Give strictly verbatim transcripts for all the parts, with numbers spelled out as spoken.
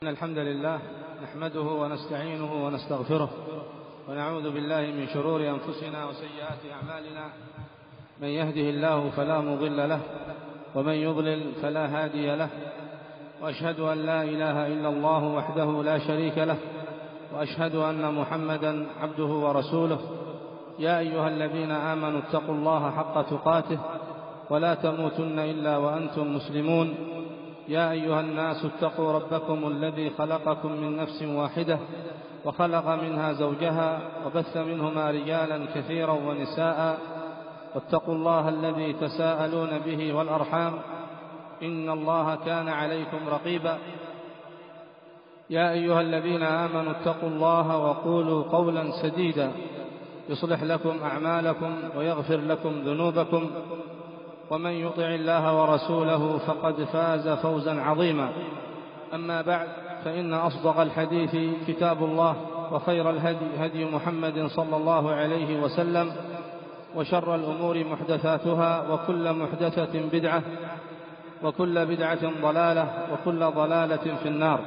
إن الحمد لله نحمده ونستعينه ونستغفره ونعوذ بالله من شرور أنفسنا وسيئات أعمالنا. من يهده الله فلا مضل له ومن يضلل فلا هادي له، وأشهد أن لا إله إلا الله وحده لا شريك له، وأشهد أن محمدا عبده ورسوله. يا أيها الذين آمنوا اتقوا الله حق تقاته ولا تموتن إلا وأنتم مسلمون. يا أيها الناس اتقوا ربكم الذي خلقكم من نفس واحدة وخلق منها زوجها وبث منهما رجالا كثيرا ونساء، واتقوا الله الذي تساءلون به والأرحام إن الله كان عليكم رقيبا. يا أيها الذين آمنوا اتقوا الله وقولوا قولا سديدا يصلح لكم أعمالكم ويغفر لكم ذنوبكم، ومن يطع الله ورسوله فقد فاز فوزا عظيما. أما بعد، فإن أصدق الحديث كتاب الله، وخير الهدي هدي محمد صلى الله عليه وسلم، وشر الأمور محدثاتها، وكل محدثة بدعة، وكل بدعة ضلالة، وكل ضلالة في النار.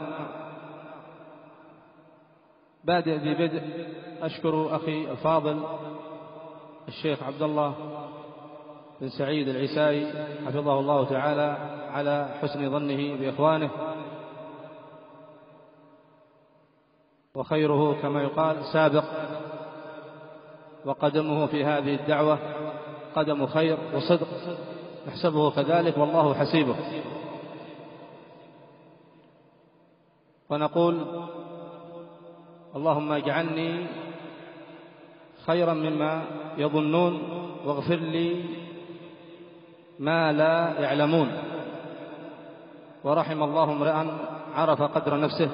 بادئ ببدء أشكر أخي الفاضل الشيخ عبد الله بن سعيد العيسائي حفظه الله تعالى على حسن ظنه بإخوانه، وخيره كما يقال سابق، وقدمه في هذه الدعوة قدم خير وصدق، نحسبه كذلك والله حسيبه. ونقول اللهم اجعلني خيرا مما يظنون، واغفر لي ما لا يعلمون. ورحم الله امرأ عرف قدر نفسه.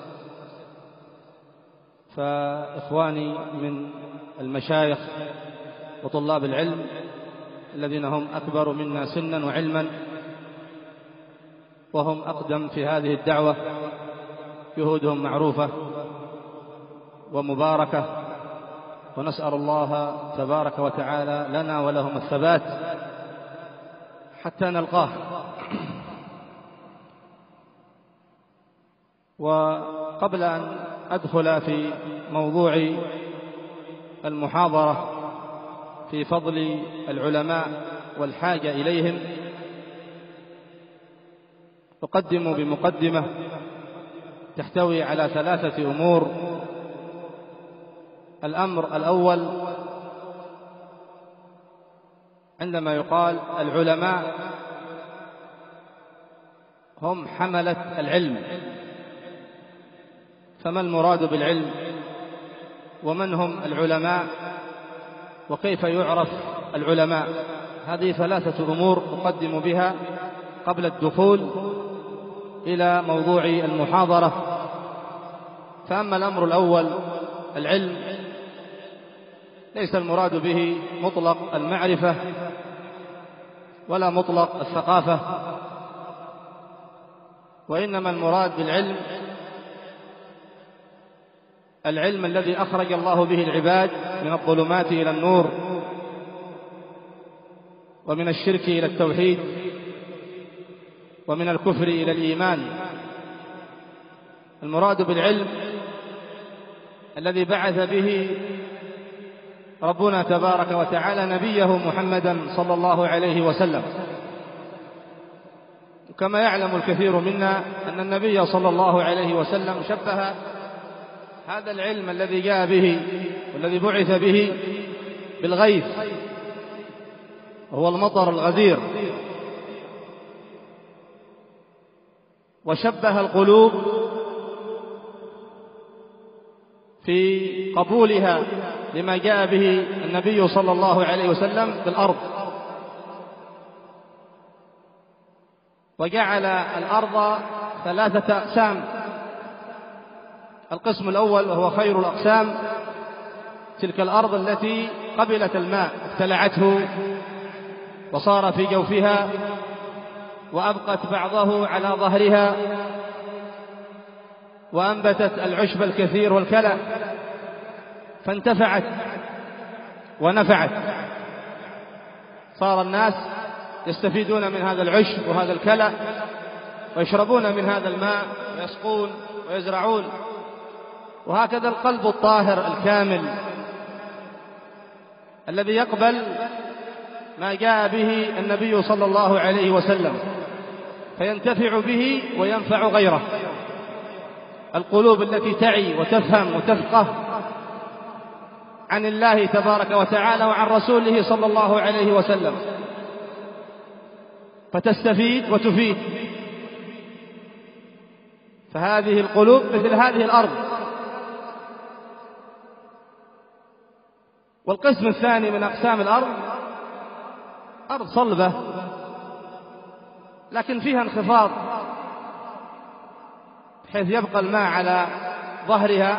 فإخواني من المشايخ وطلاب العلم الذين هم أكبر منا سنا وعلما، وهم أقدم في هذه الدعوة، جهودهم معروفة ومباركة، ونسأل الله تبارك وتعالى لنا ولهم الثبات حتى نلقاه. وقبل أن أدخل في موضوع المحاضرة في فضل العلماء والحاجة إليهم، أقدم بمقدمة تحتوي على ثلاثة أمور. الأمر الأول، عندما يقال العلماء هم حملة العلم، فما المراد بالعلم؟ ومن هم العلماء؟ وكيف يعرف العلماء؟ هذه ثلاثة أمور أقدم بها قبل الدخول إلى موضوع المحاضرة. فأما الأمر الأول العلم، ليس المراد به مطلق المعرفة ولا مطلق الثقافة، وإنما المراد بالعلم العلم الذي أخرج الله به العباد من الظلمات إلى النور، ومن الشرك إلى التوحيد، ومن الكفر إلى الإيمان. المراد بالعلم الذي بعث به ربنا تبارك وتعالى نبيه محمدا صلى الله عليه وسلم. كما يعلم الكثير منا أن النبي صلى الله عليه وسلم شبه هذا العلم الذي جاء به والذي بعث به بالغيث، وهو المطر الغزير، وشبه القلوب في قبولها لما جاء به النبي صلى الله عليه وسلم بالأرض، وجعل الأرض ثلاثة أقسام. القسم الأول وهو خير الأقسام، تلك الأرض التي قبلت الماء، ابتلعته وصار في جوفها، وأبقت بعضه على ظهرها، وأنبتت العشب الكثير والكلى، فانتفعت ونفعت، صار الناس يستفيدون من هذا العشب وهذا الكلى، ويشربون من هذا الماء ويسقون ويزرعون. وهكذا القلب الطاهر الكامل الذي يقبل ما جاء به النبي صلى الله عليه وسلم فينتفع به وينفع غيره. القلوب التي تعي وتفهم وتفقه عن الله تبارك وتعالى وعن رسوله صلى الله عليه وسلم فتستفيد وتفيد. فهذه القلوب مثل هذه الأرض. والقسم الثاني من أقسام الأرض أرض صلبة لكن فيها انخفاض بحيث يبقى الماء على ظهرها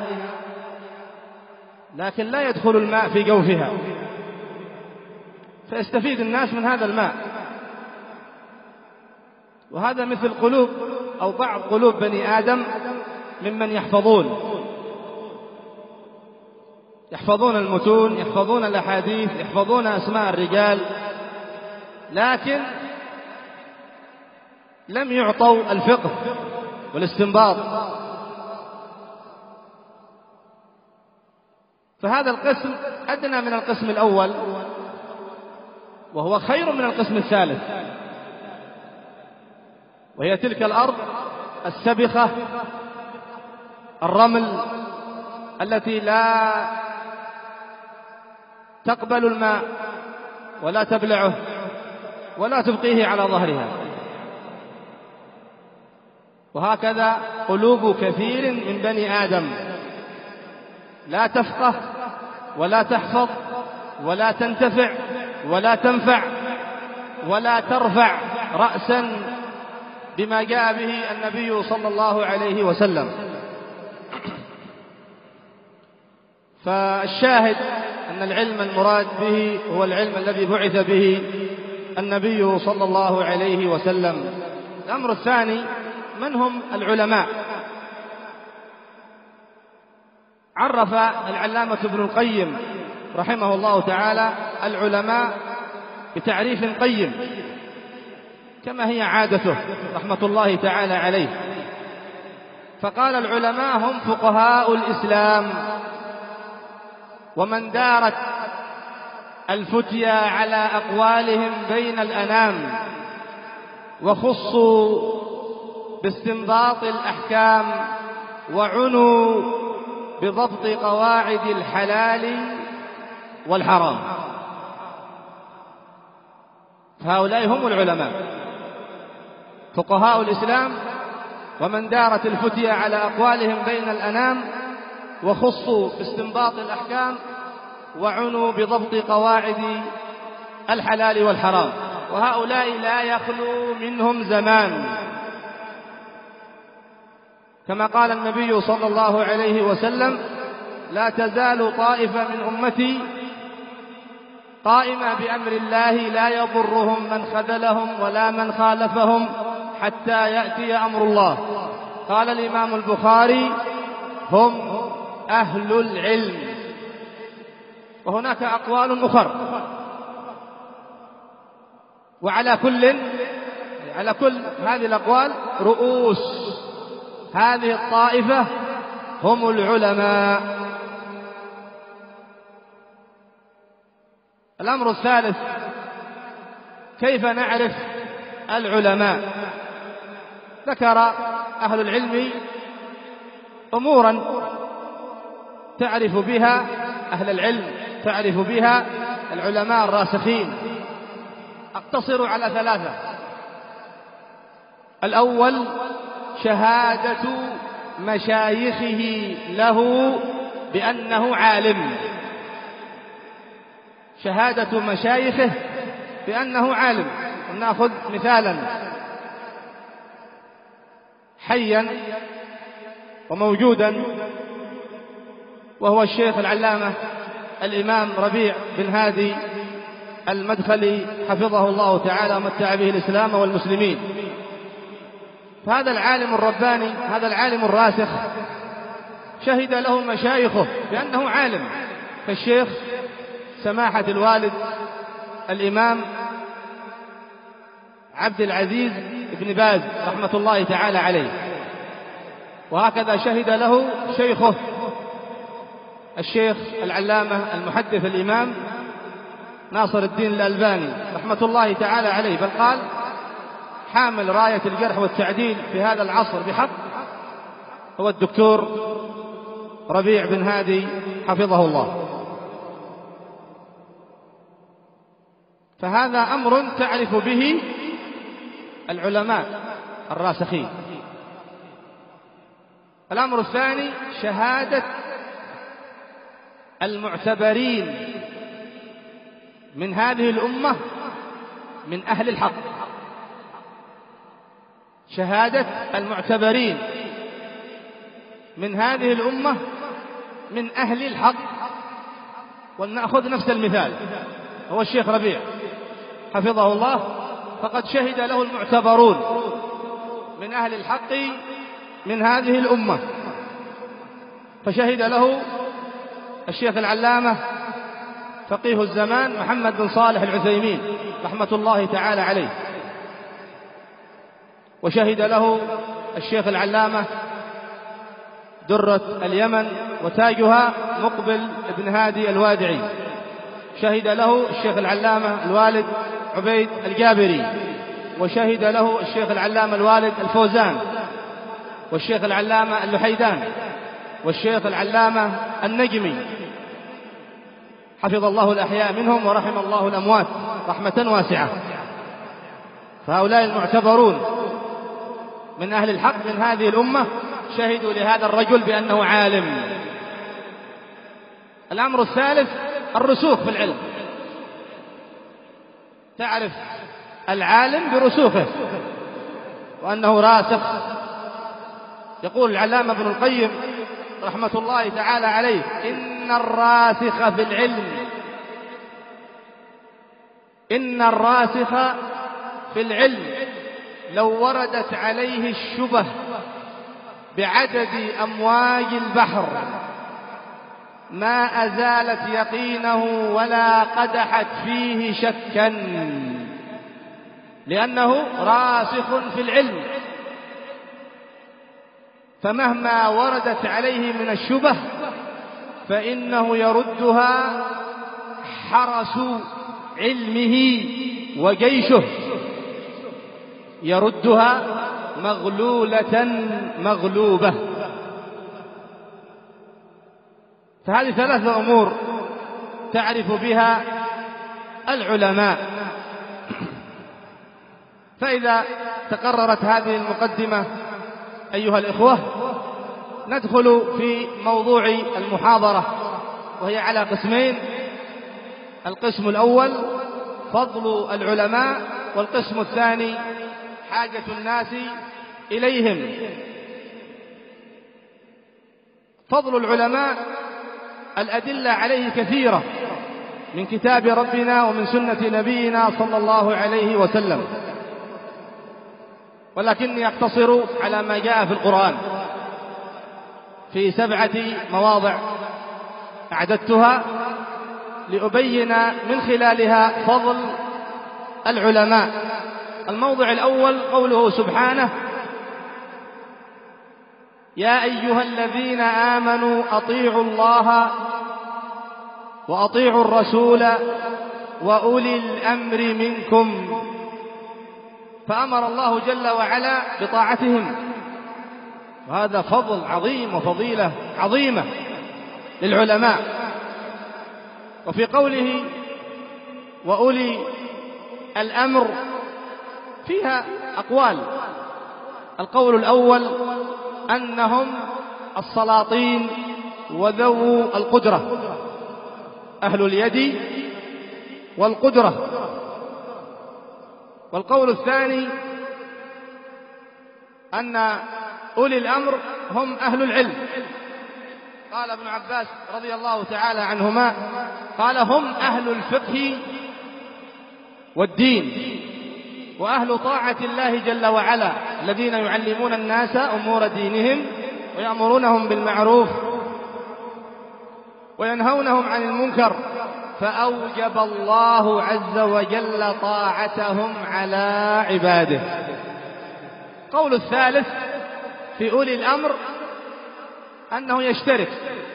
لكن لا يدخل الماء في جوفها، فيستفيد الناس من هذا الماء. وهذا مثل قلوب أو بعض قلوب بني آدم ممن يحفظون يحفظون المتون، يحفظون الأحاديث، يحفظون أسماء الرجال، لكن لم يعطوا الفقه والاستنباط. فهذا القسم أدنى من القسم الأول وهو خير من القسم الثالث، وهي تلك الأرض السبخة الرمل التي لا تقبل الماء ولا تبلعه ولا تبقيه على ظهرها. وهكذا قلوب كثير من بني آدم لا تفقه ولا تحفظ ولا تنتفع ولا تنفع ولا ترفع رأسا بما جاء به النبي صلى الله عليه وسلم. فالشاهد أن العلم المراد به هو العلم الذي بعث به النبي صلى الله عليه وسلم. الأمر الثاني: من هم العلماء؟ عرف العلامة ابن القيم رحمه الله تعالى العلماء بتعريف قيم كما هي عادته رحمة الله تعالى عليه، فقال: العلماء هم فقهاء الإسلام ومن دارت الفتيا على أقوالهم بين الأنام، وخصوا باستنباط الأحكام، وعنوا بضبط قواعد الحلال والحرام. فهؤلاء هم العلماء، فقهاء الإسلام ومن دارت الفتيا على أقوالهم بين الأنام، وخصوا باستنباط الأحكام، وعنوا بضبط قواعد الحلال والحرام. وهؤلاء لا يخلو منهم زمان، كما قال النبي صلى الله عليه وسلم: لا تزال طائفة من أمتي قائمة بأمر الله لا يضرهم من خذلهم ولا من خالفهم حتى يأتي أمر الله. قال الإمام البخاري: هم أهل العلم. وهناك أقوال أخرى، وعلى كل على كل هذه الأقوال رؤوس هذه الطائفة هم العلماء. الأمر الثالث: كيف نعرف العلماء؟ ذكر أهل العلم أمورا تعرف بها أهل العلم، تعرف بها العلماء الراسخين. أقتصر على ثلاثة. الأول: شهادة مشايخه له بأنه عالم، شهادة مشايخه بأنه عالم. ونأخذ مثالا حيا وموجودا، وهو الشيخ العلامة الإمام ربيع بن هادي المدخلي حفظه الله تعالى ومتع به الإسلام والمسلمين. فهذا العالم الرباني، هذا العالم الراسخ، شهد له مشايخه بأنه عالم، فالشيخ سماحة الوالد الإمام عبد العزيز ابن باز رحمة الله تعالى عليه، وهكذا شهد له شيخه الشيخ العلامة المحدث الإمام ناصر الدين الألباني رحمة الله تعالى عليه، بل قال حامل راية الجرح والتعديل في هذا العصر بحق هو الدكتور ربيع بن هادي حفظه الله. فهذا أمر تعرف به العلماء الراسخين. الأمر الثاني شهادة المعتبرين من هذه الأمة من أهل الحق، شهادة المعتبرين من هذه الأمة من أهل الحق. ولنأخذ نفس المثال، هو الشيخ ربيع حفظه الله، فقد شهد له المعتبرون من أهل الحق من هذه الأمة، فشهد له الشيخ العلامة فقيه الزمان محمد بن صالح العثيمين رحمة الله تعالى عليه، وشهد له الشيخ العلامة درة اليمن وتاجها مقبل بن هادي الوادعي، شهد له الشيخ العلامة الوالد عبيد الجابري، وشهد له الشيخ العلامة الوالد الفوزان، والشيخ العلامة اللحيدان، والشيخ العلامة النجمي، حفظ الله الأحياء منهم ورحم الله الأموات رحمة واسعة. فهؤلاء المعتبرون من أهل الحق من هذه الأمة شهدوا لهذا الرجل بأنه عالم. الأمر الثالث الرسوخ في العلم، تعرف العالم برسوخه وأنه راسخ. يقول العلامة ابن القيم رحمة الله تعالى عليه: إن الراسخ في العلم إن الراسخ في العلم لو وردت عليه الشبه بعدد أمواج البحر ما أزالت يقينه ولا قدحت فيه شكا، لأنه راسخ في العلم، فمهما وردت عليه من الشبه فإنه يردها حرس علمه وجيشه، يردها مغلولة مغلوبة. فهذه ثلاثة أمور تعرف بها العلماء. فإذا تقررت هذه المقدمة أيها الإخوة، ندخل في موضوع المحاضرة، وهي على قسمين: القسم الأول فضل العلماء، والقسم الثاني حاجة الناس إليهم. فضل العلماء الأدلة عليه كثيرة من كتاب ربنا ومن سنة نبينا صلى الله عليه وسلم، ولكني أقتصر على ما جاء في القرآن في سبعة مواضع أعددتها لأبين من خلالها فضل العلماء. الموضع الأول قوله سبحانه: يا أيها الذين آمنوا أطيعوا الله وأطيعوا الرسول وأولي الأمر منكم. فأمر الله جل وعلا بطاعتهم، وهذا فضل عظيم وفضيلة عظيمة للعلماء. وفي قوله وأولي الأمر فيها أقوال. القول الأول أنهم السلاطين وذو القدرة، أهل اليد والقدرة. والقول الثاني أن أولي الأمر هم أهل العلم. قال ابن عباس رضي الله تعالى عنهما قال: هم أهل الفقه والدين وأهل طاعة الله جل وعلا، الذين يعلمون الناس أمور دينهم ويأمرونهم بالمعروف وينهونهم عن المنكر، فأوجب الله عز وجل طاعتهم على عباده. قول الثالث في أولي الأمر أنه يشترك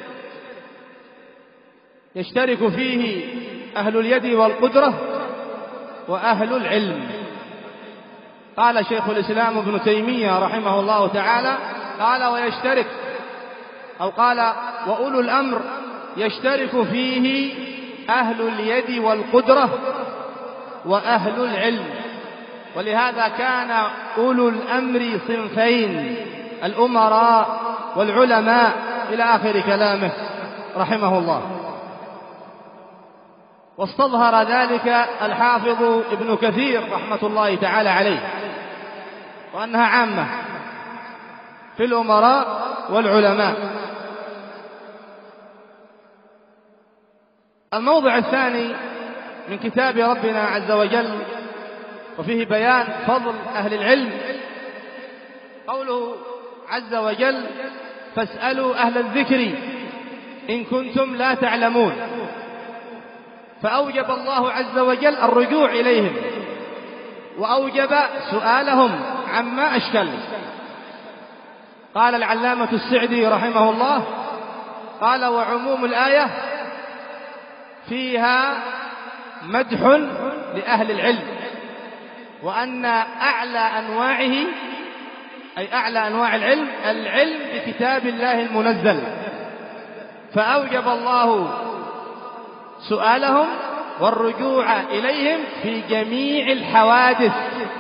يشترك فيه أهل اليد والقدرة وأهل العلم. قال شيخ الإسلام ابن تيمية رحمه الله تعالى قال ويشترك أو قال وأولو الأمر يشترك فيه أهل اليد والقدرة وأهل العلم، ولهذا كان أولو الأمر صنفين: الأمراء والعلماء إلى آخر كلامه رحمه الله. واستظهر ذلك الحافظ ابن كثير رحمة الله تعالى عليه، وأنها عامة في الأمراء والعلماء. الموضع الثاني من كتاب ربنا عز وجل وفيه بيان فضل أهل العلم قوله عز وجل: فاسألوا أهل الذكر إن كنتم لا تعلمون. فأوجب الله عز وجل الرجوع إليهم، وأوجب سؤالهم عما أشكل. قال العلامة السعدي رحمه الله قال: وعموم الآية فيها مدح لأهل العلم، وأن أعلى أنواعه أي أعلى أنواع العلم العلم بكتاب الله المنزل، فأوجب الله سؤالهم والرجوع إليهم في جميع الحوادث.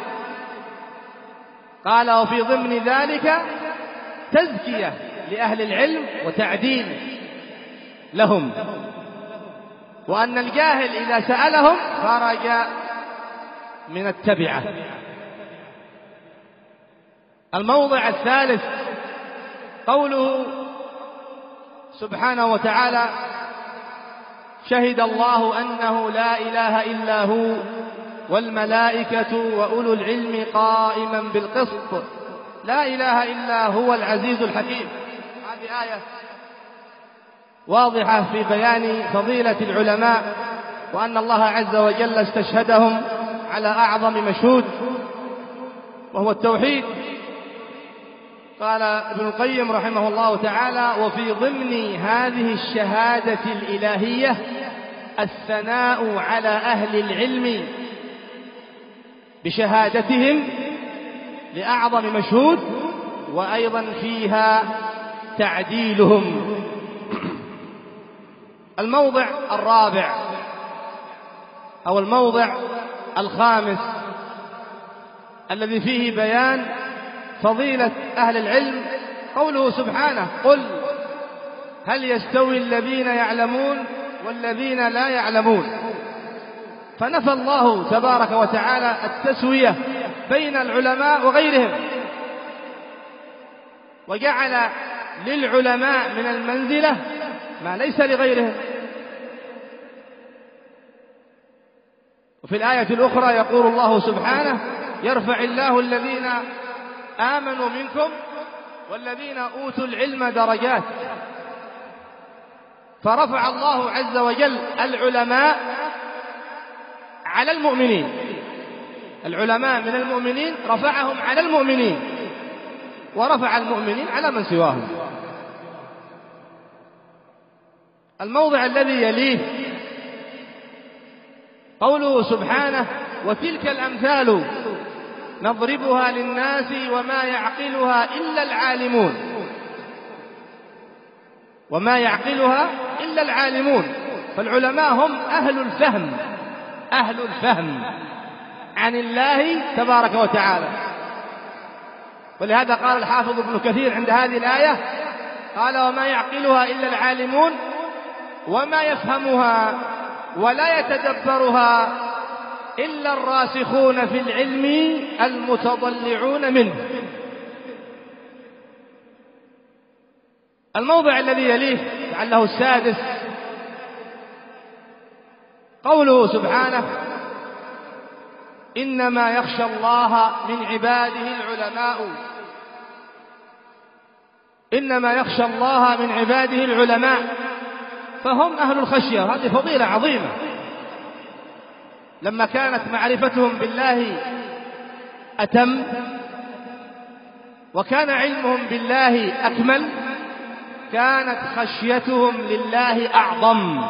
قال: وفي ضمن ذلك تزكية لأهل العلم وتعديل لهم، وأن الجاهل إذا سألهم خرج من التبعة. الموضع الثالث قوله سبحانه وتعالى: شهد الله أنه لا إله إلا هو والملائكة وأولو العلم قائما بالقسط لا إله إلا هو العزيز الحكيم. هذه آية واضحة في بيان فضيلة العلماء، وأن الله عز وجل استشهدهم على أعظم مشهود وهو التوحيد. قال ابن القيم رحمه الله تعالى: وفي ضمن هذه الشهادة الإلهية الثناء على أهل العلم بشهادتهم لأعظم مشهود، وأيضا فيها تعديلهم. الموضع الرابع أو الموضع الخامس الذي فيه بيان فضيلة أهل العلم قوله سبحانه: قل هل يستوي الذين يعلمون والذين لا يعلمون. فنفى الله تبارك وتعالى التسوية بين العلماء وغيرهم، وجعل للعلماء من المنزلة ما ليس لغيرهم. وفي الآية الأخرى يقول الله سبحانه: يرفع الله الذين آمنوا منكم والذين أوتوا العلم درجات. فرفع الله عز وجل العلماء على المؤمنين، العلماء من المؤمنين رفعهم على المؤمنين، ورفع المؤمنين على من سواهم. الموضع الذي يليه قوله سبحانه: وتلك الأمثال نضربها للناس وما يعقلها إلا العالمون. وما يعقلها إلا العالمون. فالعلماء هم أهل الفهم، أهل الفهم عن الله تبارك وتعالى. ولهذا قال الحافظ ابن كثير عند هذه الآية قال: وما يعقلها إلا العالمون وما يفهمها ولا يتدبرها إلا الراسخون في العلم المتضلعون منه. الموضع الذي يليه لعله السادس قوله سبحانه: إنما يخشى الله من عباده العلماء. إنما يخشى الله من عباده العلماء، فهم أهل الخشية. هذه فضيلة عظيمة، لما كانت معرفتهم بالله أتم وكان علمهم بالله أكمل كانت خشيتهم لله أعظم،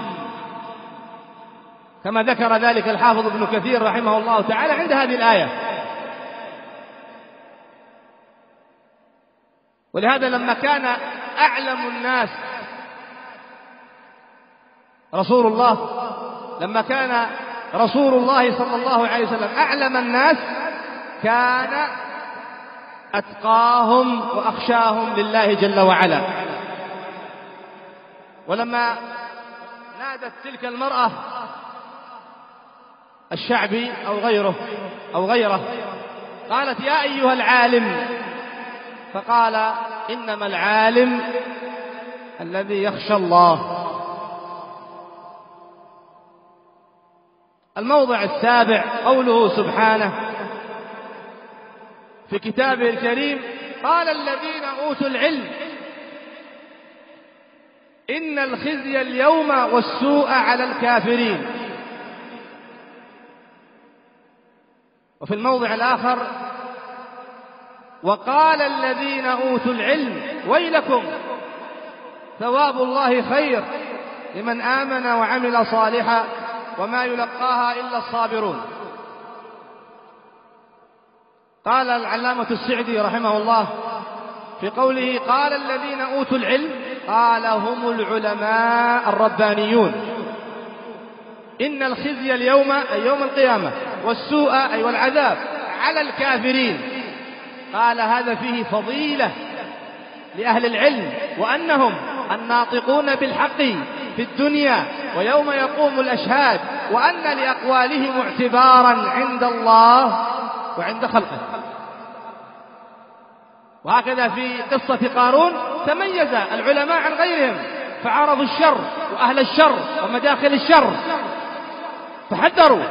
كما ذكر ذلك الحافظ ابن كثير رحمه الله تعالى عند هذه الآية. ولهذا لما كان أعلم الناس رسول الله لما كان رسول الله صلى الله عليه وسلم أعلم الناس كان أتقاهم وأخشاهم لله جل وعلا. ولما نادت تلك المرأة الشعبي أو غيره أو غيره قالت يا أيها العالم، فقال إنما العالم الذي يخشى الله. الموضع السابع قوله سبحانه في كتابه الكريم قال الذين أوتوا العلم إن الخزي اليوم والسوء على الكافرين. وفي الموضع الآخر وقال الذين أوتوا العلم ويلكم ثواب الله خير لمن آمن وعمل صالحا وما يلقاها إلا الصابرون. قال العلامة السعدي رحمه الله في قوله قال الذين أوتوا العلم قال هم العلماء الربانيون. إن الخزي اليوم أي يوم القيامة والسوء أي والعذاب على الكافرين. قال هذا فيه فضيلة لأهل العلم وأنهم الناطقون بالحق في الدنيا ويوم يقوم الأشهاد، وأن لأقوالهم اعتبارا عند الله وعند خلقه. وهكذا في قصة قارون تميز العلماء عن غيرهم فعرضوا الشر وأهل الشر ومداخل الشر فحذروا،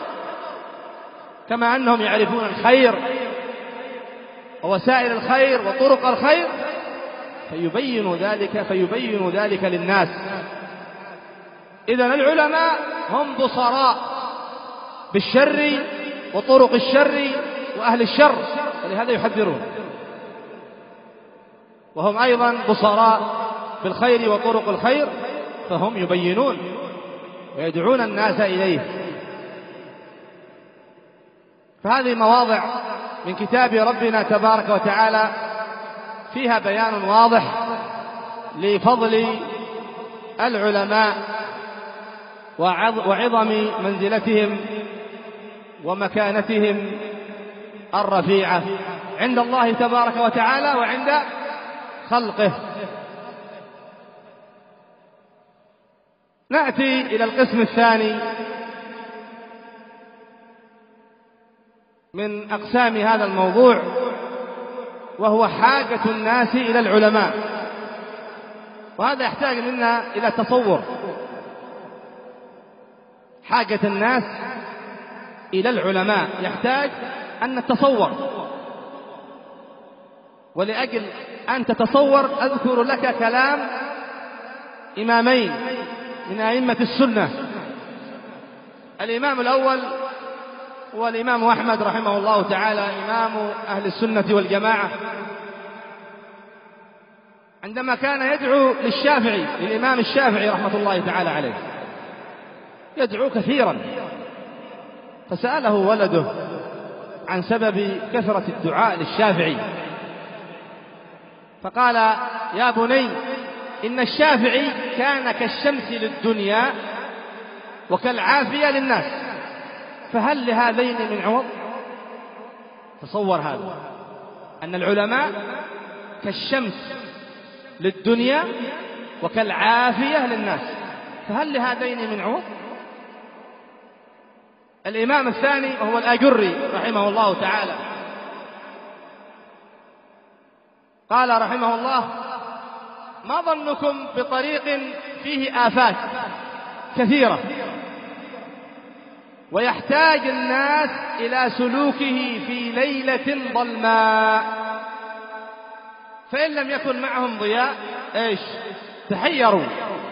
كما أنهم يعرفون الخير ووسائل الخير وطرق الخير فيبين ذلك فيبين ذلك للناس. إذن العلماء هم بصراء بالشر وطرق الشر وأهل الشر، ولهذا يحذرون. وهم أيضا بصراء بالخير وطرق الخير فهم يبينون ويدعون الناس إليه. فهذه مواضع من كتاب ربنا تبارك وتعالى فيها بيان واضح لفضل العلماء وعظم منزلتهم ومكانتهم الرفيعة عند الله تبارك وتعالى وعند خلقه. نأتي إلى القسم الثاني من أقسام هذا الموضوع، وهو حاجة الناس إلى العلماء. وهذا يحتاج منا إلى تصور حاجة الناس إلى العلماء، يحتاج أن نتصور. ولأجل أن تتصور أذكر لك كلام إمامين من أئمة السنة. الإمام الأول هو الإمام أحمد رحمه الله تعالى إمام أهل السنة والجماعة، عندما كان يدعو للشافعي للإمام الشافعي رحمة الله تعالى عليه، يدعو كثيرا، فسأله ولده عن سبب كثرة الدعاء للشافعي، فقال يا بني إن الشافعي كان كالشمس للدنيا وكالعافية للناس، فهل لهذين من عوض؟ تصور هذا، أن العلماء كالشمس للدنيا وكالعافية للناس، فهل لهذين من عوض؟ الإمام الثاني وهو الآجري رحمه الله تعالى قال رحمه الله ما ظنكم بطريق فيه آفات كثيرة ويحتاج الناس إلى سلوكه في ليلة ظلماء، فإن لم يكن معهم ضياء إيش تحيروا.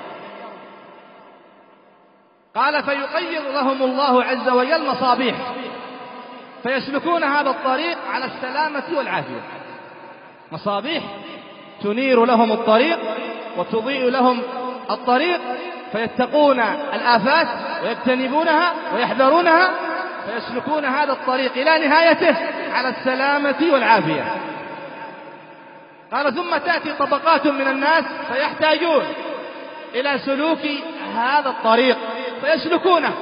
قال فيقيض لهم الله عز وجل مصابيح فيسلكون هذا الطريق على السلامة والعافية. مصابيح تنير لهم الطريق وتضيء لهم الطريق، فيتقون الآفات ويجتنبونها ويحذرونها، فيسلكون هذا الطريق إلى نهايته على السلامة والعافية. قال: ثم تأتي طبقات من الناس فيحتاجون إلى سلوك هذا الطريق فيسلكونه،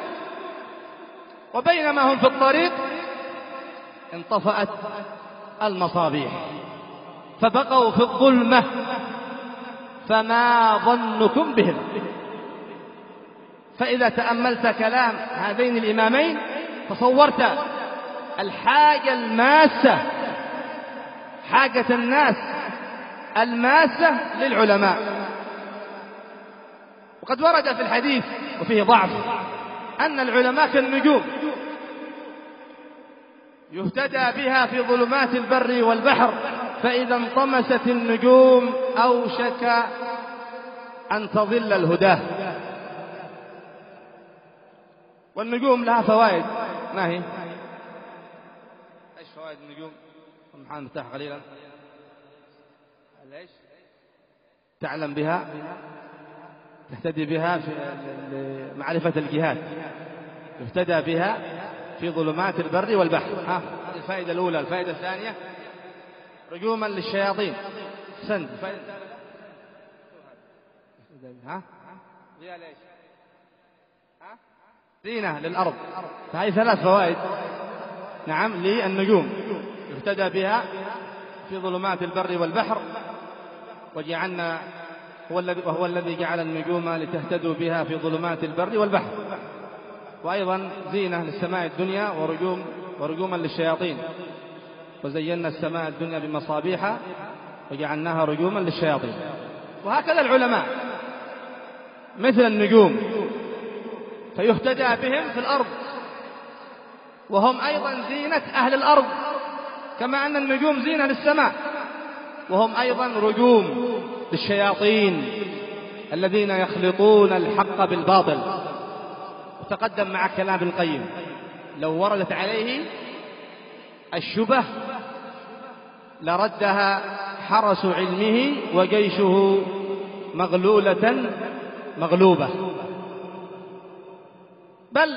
وبينما هم في الطريق انطفأت المصابيح فبقوا في الظلمة، فما ظنكم بهم؟ فإذا تأملت كلام هذين الإمامين تصورت الحاجة الماسة، حاجة الناس الماسة للعلماء. وقد ورد في الحديث وفيه ضعف أن العلماء كالنجوم يهتدى بها في ظلمات البر والبحر، فإذا انطمست النجوم أوشك أن تضل الهداه. والنجوم لها فوائد، ما هي؟ ايش فوائد النجوم؟ سبحان مفتاح قليلا. ليش؟ تعلم بها، تهتدي بها في معرفة الجهات، يهتدى بها في ظلمات البر والبحر. ها، هذه الفائدة الأولى. الفائدة الثانية رجوما للشياطين. سند. الفائدة الثالثة ها؟ ضياء ليش؟ ها؟ زينة للأرض. فهذه ثلاث فوائد نعم للنجوم، يهتدى بها في ظلمات البر والبحر، وجعلنا هو الذي وهو الذي جعل النجوم لتهتدوا بها في ظلمات البر والبحر، وأيضا زينة للسماء الدنيا ورجوم ورجوما للشياطين. وزينا السماء الدنيا بمصابيح وجعلناها رجوما للشياطين. وهكذا العلماء مثل النجوم، فيهتدى بهم في الأرض، وهم أيضا زينة أهل الأرض، كما أن النجوم زينة للسماء، وهم أيضا رجوم للشياطين الذين يخلطون الحق بالباطل. وتقدم مع كلام ابن القيم: لو وردت عليه الشبه لردها حرس علمه وجيشه مغلولة مغلوبة. بل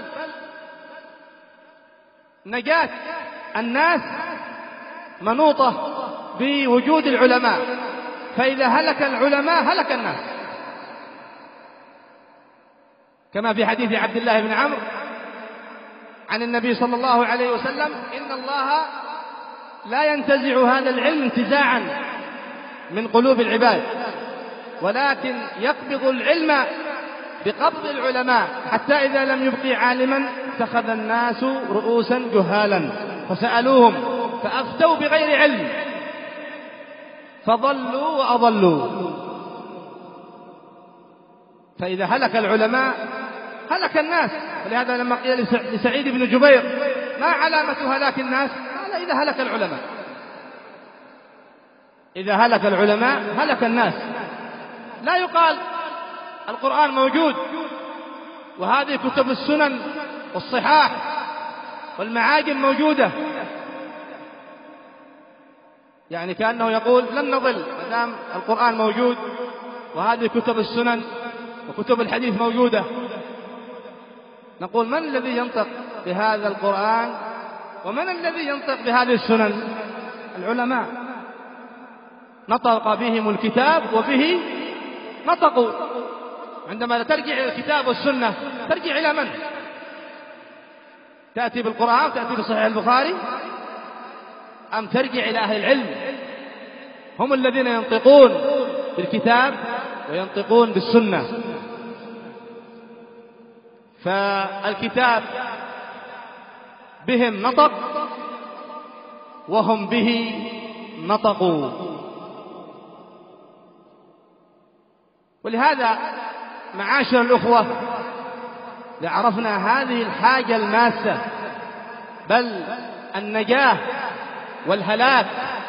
نجاة الناس منوطة بوجود العلماء، فإذا هلك العلماء هلك الناس، كما في حديث عبد الله بن عمرو عن النبي صلى الله عليه وسلم: إن الله لا ينتزع هذا العلم انتزاعا من قلوب العباد، ولكن يقبض العلم بقبض العلماء، حتى إذا لم يبقي عالما اتخذ الناس رؤوسا جهالا فسألوهم فأفتوا بغير علم فضلوا وأضلوا. فإذا هلك العلماء هلك الناس. ولهذا لما قيل لسعيد بن جبير: ما علامة هلاك الناس؟ قال: إذا هلك العلماء. إذا هلك العلماء هلك الناس. لا يقال القرآن موجود وهذه كتب السنن والصحاح والمعاجم موجودة، يعني كأنه يقول لن نضل ما دام القرآن موجود وهذه كتب السنن وكتب الحديث موجودة. نقول: من الذي ينطق بهذا القرآن ومن الذي ينطق بهذه السنن؟ العلماء، نطق بهم الكتاب وبه نطقوا. عندما ترجع إلى الكتاب والسنة ترجع إلى من؟ تأتي بالقرآن، تأتي بصحيح البخاري، أم ترجع إلى أهل العلم؟ هم الذين ينطقون بالكتاب وينطقون بالسنة. فالكتاب بهم نطق وهم به نطقوا. ولهذا معاشر الأخوة لعرفنا هذه الحاجة الماسة، بل النجاة والهلاك،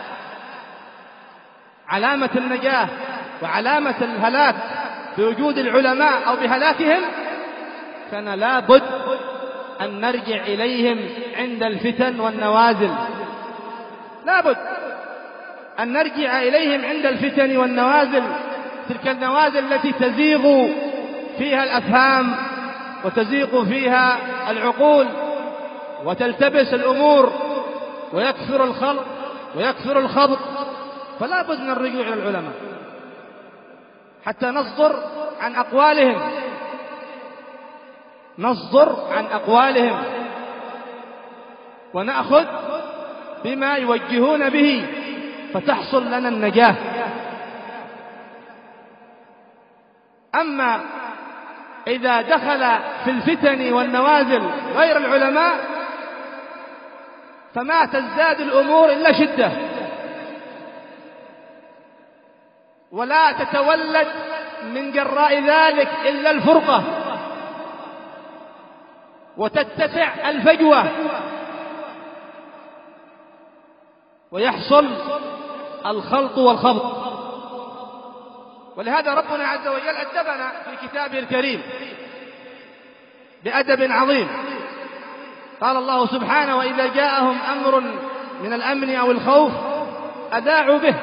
علامة النجاة وعلامة الهلاك بوجود العلماء أو بهلاكهم، كان لا بد أن نرجع إليهم عند الفتن والنوازل. لا بد أن نرجع إليهم عند الفتن والنوازل، تلك النوازل التي تزيغ فيها الأفهام وتزيغ فيها العقول وتلتبس الأمور ويكثر الخلط ويكثر الخبط، فلا بد من الرجوع إلى العلماء حتى نصدر عن أقوالهم نصدر عن أقوالهم ونأخذ بما يوجهون به فتحصل لنا النجاة. أما إذا دخل في الفتن والنوازل غير العلماء فما تزداد الأمور إلا شدة، ولا تتولد من جراء ذلك إلا الفرقة، وتتسع الفجوة، ويحصل الخلط والخبط. ولهذا ربنا عز وجل أدبنا في كتابه الكريم بأدب عظيم. قال الله سبحانه: وإذا جاءهم أمر من الأمن أو الخوف أذاعوا به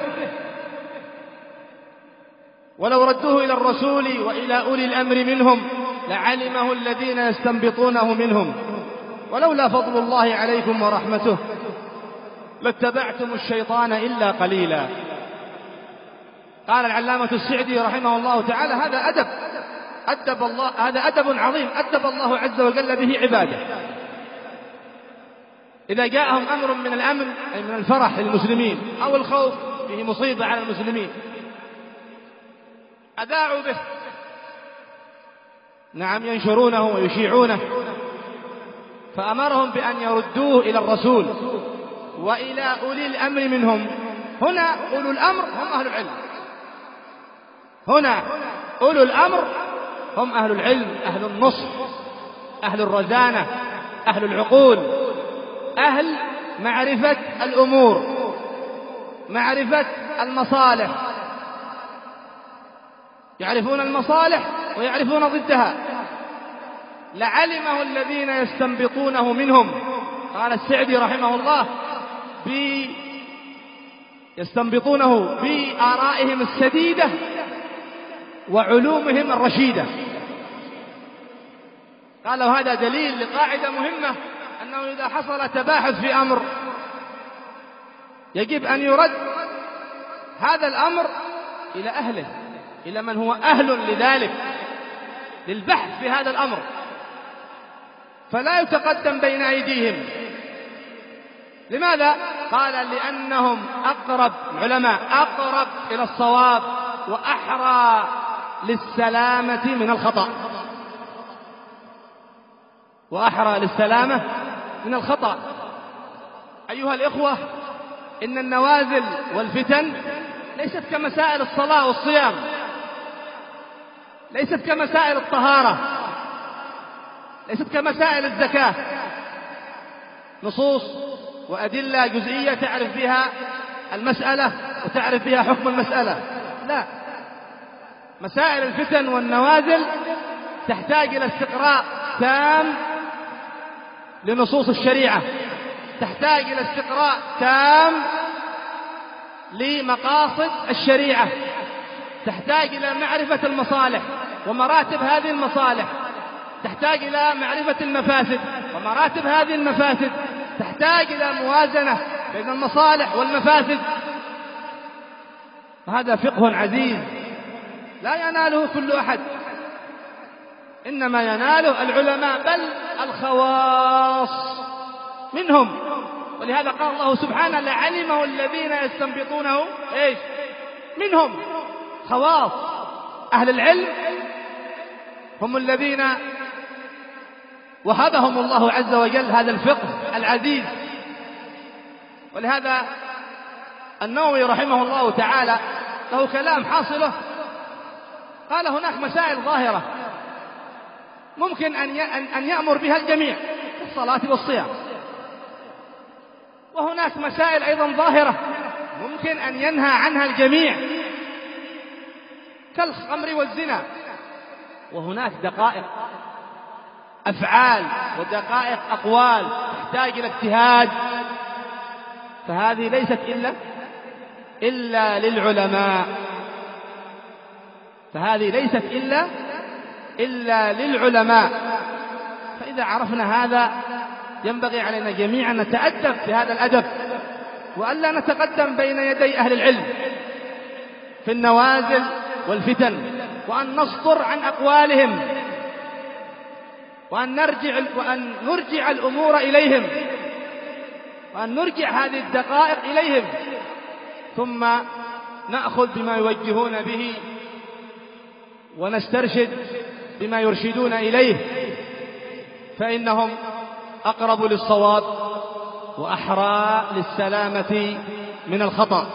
ولو ردوه إلى الرسول وإلى أولي الأمر منهم لعلمه الذين يستنبطونه منهم ولولا فضل الله عليكم ورحمته لاتبعتم الشيطان إلا قليلا. قال العلامة السعدي رحمه الله تعالى: هذا أدب أدب الله هذا أدب عظيم أدب الله عز وجل به عباده. إذا جاءهم أمر من الأمن أي من الفرح للمسلمين أو الخوف فيه مصيبة على المسلمين أذاعوا به، نعم ينشرونه ويشيعونه، فأمرهم بأن يردوه إلى الرسول وإلى أولي الأمر منهم. هنا أولو الأمر هم أهل العلم، هنا أولو الأمر هم أهل العلم، أهل النصح، أهل الرزانة، أهل العقول، أهل معرفة الأمور، معرفة المصالح، يعرفون المصالح ويعرفون ضدها. لعلمه الذين يستنبطونه منهم. قال السعدي رحمه الله: بي يستنبطونه بآرائهم السديدة وعلومهم الرشيدة. قالوا هذا دليل لقاعدة مهمة، أنه إذا حصل تباحث في أمر يجب أن يرد هذا الأمر إلى أهله، إلى من هو أهل لذلك، للبحث في هذا الأمر، فلا يتقدم بين أيديهم. لماذا؟ قال: لأنهم أقرب، العلماء أقرب إلى الصواب وأحرى للسلامة من الخطأ، وأحرى للسلامة من الخطأ. أيها الإخوة، إن النوازل والفتن ليست كمسائل الصلاة والصيام، ليست كمسائل الطهارة، ليست كمسائل الزكاة، نصوص وأدلة جزئية تعرف بها المسألة وتعرف بها حكم المسألة. لا، مسائل الفتن والنوازل تحتاج إلى استقراء تام لنصوص الشريعة، تحتاج إلى استقراء تام لمقاصد الشريعة، تحتاج إلى معرفة المصالح ومراتب هذه المصالح، تحتاج إلى معرفة المفاسد ومراتب هذه المفاسد، تحتاج إلى موازنة بين المصالح والمفاسد. هذا فقه عزيز لا يناله كل أحد، إنما يناله العلماء بل الخواص منهم. ولهذا قال الله سبحانه: لعلمه الذين يستنبطونه إيش منهم. خواص أهل العلم هم الذين وهبهم الله عز وجل هذا الفقه العزيز. ولهذا النووي رحمه الله تعالى له كلام حاصله، قال: هناك مسائل ظاهرة ممكن أن يأمر بها الجميع في الصلاة والصيام، وهناك مسائل أيضا ظاهرة ممكن أن ينهى عنها الجميع كالخمر والزنا، وهناك دقائق أفعال ودقائق أقوال تحتاج إلى اجتهاد، فهذه ليست إلا إلا للعلماء، فهذه ليست إلا إلا للعلماء. فإذا عرفنا هذا ينبغي علينا جميعا أن نتأدب بهذا الأدب، وألا نتقدم بين يدي أهل العلم في النوازل والفتن، وأن نصدر عن أقوالهم، وأن نرجع وأن نرجع الأمور إليهم، وأن نرجع هذه الدقائق إليهم، ثم نأخذ بما يوجهون به ونسترشد بما يرشدون إليه، فإنهم أقرب للصواب وأحرى للسلامة من الخطأ.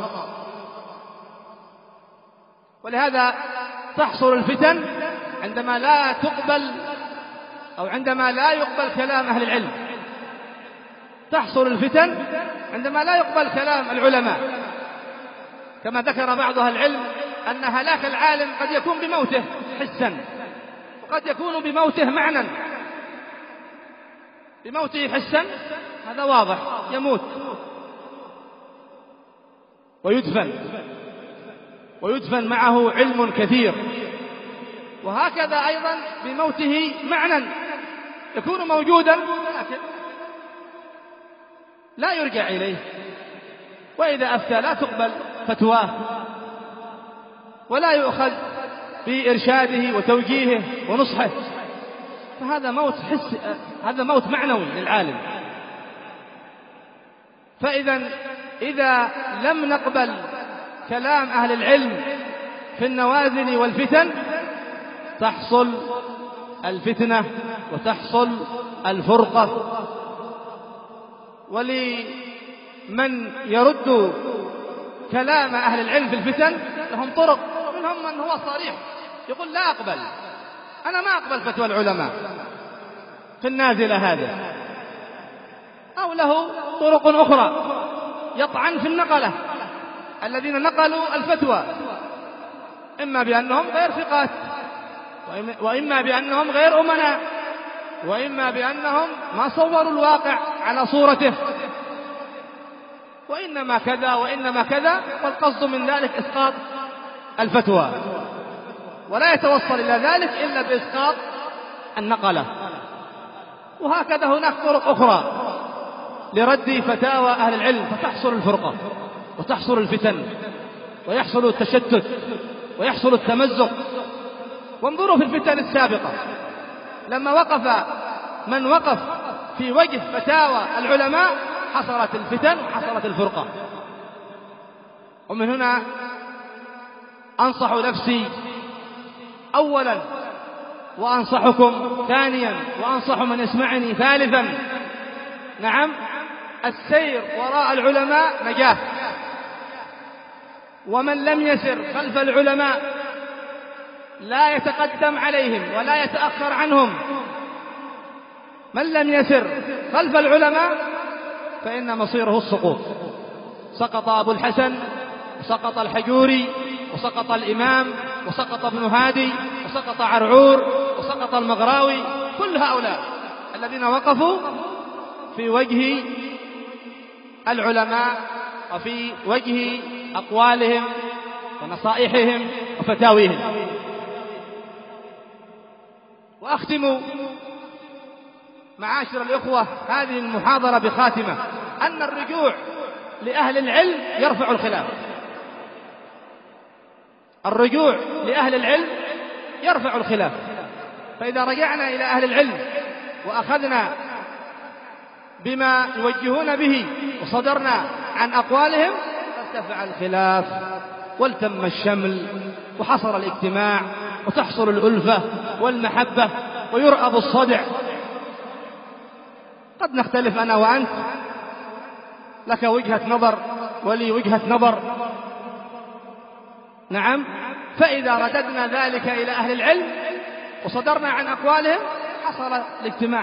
ولهذا تحصل الفتن عندما لا تقبل أو عندما لا يقبل كلام أهل العلم، تحصل الفتن عندما لا يقبل كلام العلماء، كما ذكر بعض أهل العلم أن هلاك العالم قد يكون بموته حسا، وقد يكون بموته معنى. بموته حسا هذا واضح، يموت ويدفن ويدفن معه علم كثير، وهكذا أيضا بموته معنى، يكون موجودا لكن لا يرجع إليه، وإذا أفتى لا تقبل فتواه ولا يؤخذ بإرشاده وتوجيهه ونصحه، فهذا موت حس، هذا موت معنوي للعالم. فإذا إذا لم نقبل كلام أهل العلم في النوازل والفتن تحصل الفتنة وتحصل الفرقة. ولمن يرد كلام أهل العلم في الفتن لهم طرق، منهم من هو صريح يقول لا أقبل، أنا ما أقبل فتوى العلماء في النازلة هذا، أو له طرق أخرى يطعن في النقلة الذين نقلوا الفتوى، إما بأنهم غير ثقات، وإما بأنهم غير أمناء، وإما بأنهم ما صوروا الواقع على صورته، وإنما كذا وإنما كذا، والقصد من ذلك إسقاط الفتوى، ولا يتوصل إلى ذلك إلا بإسقاط النقلة. وهكذا هناك طرق أخرى لرد فتاوى أهل العلم، فتحصل الفرقة وتحصل الفتن ويحصل التشتت ويحصل التمزق. وانظروا في الفتن السابقة لما وقف من وقف في وجه فتاوى العلماء حصلت الفتن وحصلت الفرقة. ومن هنا أنصح نفسي أولا، وأنصحكم ثانيا، وأنصح من يسمعني ثالثا، نعم، السير وراء العلماء نجاة، ومن لم يسر خلف العلماء لا يتقدم عليهم ولا يتأخر عنهم. من لم يسر خلف العلماء فإن مصيره السقوط. سقط أبو الحسن، وسقط الحجوري، وسقط الإمام، وسقط ابن هادي، وسقط عرعور، وسقط المغراوي، كل هؤلاء الذين وقفوا في وجه العلماء وفي وجه أقوالهم ونصائحهم وفتاويهم. وأختم معاشر الإخوة هذه المحاضرة بخاتمة أن الرجوع لأهل العلم يرفع الخلاف. الرجوع لأهل العلم يرفع الخلاف. فإذا رجعنا إلى أهل العلم وأخذنا بما يوجهون به وصدرنا عن أقوالهم ارتفع الخلاف والتم الشمل وحصل الاجتماع وتحصل الألفة والمحبة ويرأب الصدع. قد نختلف أنا وأنت، لك وجهة نظر ولي وجهة نظر، نعم، فإذا رددنا ذلك إلى أهل العلم وصدرنا عن أقوالهم حصل الاجتماع.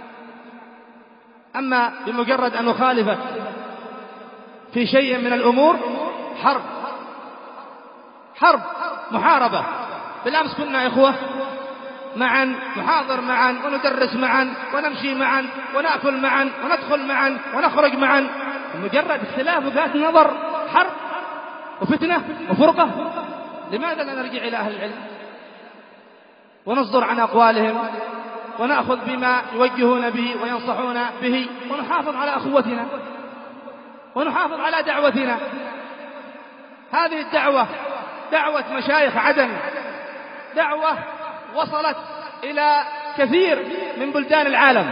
أما بمجرد أن نخالفك في شيء من الأمور حرب حرب محاربة. بالأمس كنا إخوة معا، نحاضر معا، وندرس معا، ونمشي معا، ونأكل معا، وندخل معا، ونخرج معا. مجرد اختلاف وجهات نظر حرب. وفتنة وفرقة. لماذا لا نرجع إلى أهل العلم ونصدر عن أقوالهم ونأخذ بما يوجهون به وينصحون به، ونحافظ على أخوتنا ونحافظ على دعوتنا؟ هذه الدعوة دعوة مشايخ عدن، دعوة وصلت إلى كثير من بلدان العالم.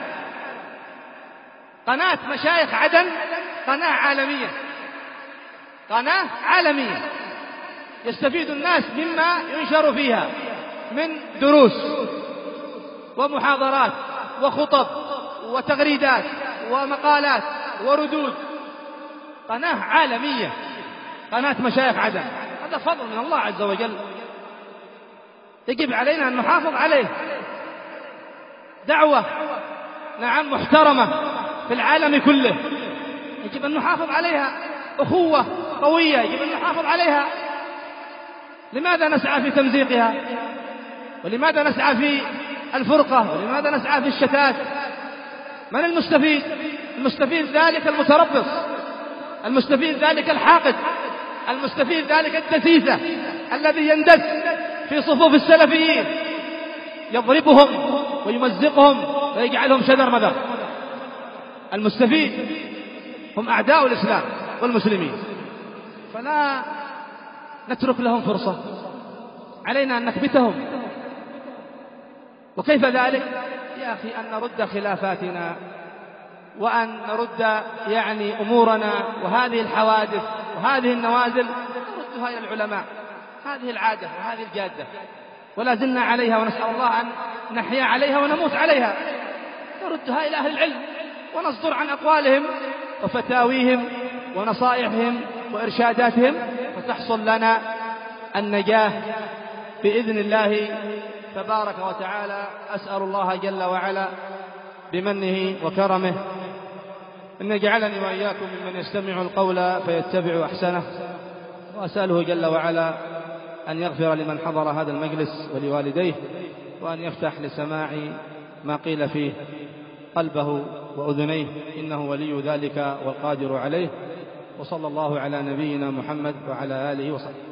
قناة مشايخ عدن قناة عالمية، قناة عالمية يستفيد الناس مما ينشر فيها من دروس ومحاضرات وخطب وتغريدات ومقالات وردود. قناة عالمية، قناة مشايخ عدن. هذا فضل من الله عز وجل، يجب علينا أن نحافظ عليه. دعوة نعم محترمة في العالم كله، يجب أن نحافظ عليها. أخوة قوية يجب أن نحافظ عليها. لماذا نسعى في تمزيقها؟ ولماذا نسعى في الفرقة؟ ولماذا نسعى في الشتات؟ من المستفيد؟ المستفيد ذلك المتربص، المستفيد ذلك الحاقد، المستفيد ذلك الدسيسة الذي يندس في صفوف السلفيين يضربهم ويمزقهم ويجعلهم شذر مذر. المستفيد هم أعداء الإسلام والمسلمين، فلا نترك لهم فرصة، علينا أن نكبتهم. وكيف ذلك؟ يا أخي أن نرد خلافاتنا وأن نرد يعني أمورنا، وهذه الحوادث وهذه النوازل نردها إلى العلماء. هذه العادة وهذه الجادة ولا زلنا عليها، ونسأل الله أن نحيا عليها ونموت عليها. نردها إلى أهل العلم ونصدر عن أقوالهم وفتاويهم ونصائحهم وإرشاداتهم، فتحصل لنا النجاة بإذن الله تبارك وتعالى. أسأل الله جل وعلا بمنه وكرمه أن يجعلني وإياكم ممن يستمع القول فيتبع أحسنه، وأسأله جل وعلا أن يغفر لمن حضر هذا المجلس ولوالديه، وأن يفتح لسماع ما قيل فيه قلبه وأذنيه، إنه ولي ذلك والقادر عليه. وصلى الله على نبينا محمد وعلى آله وصحبه.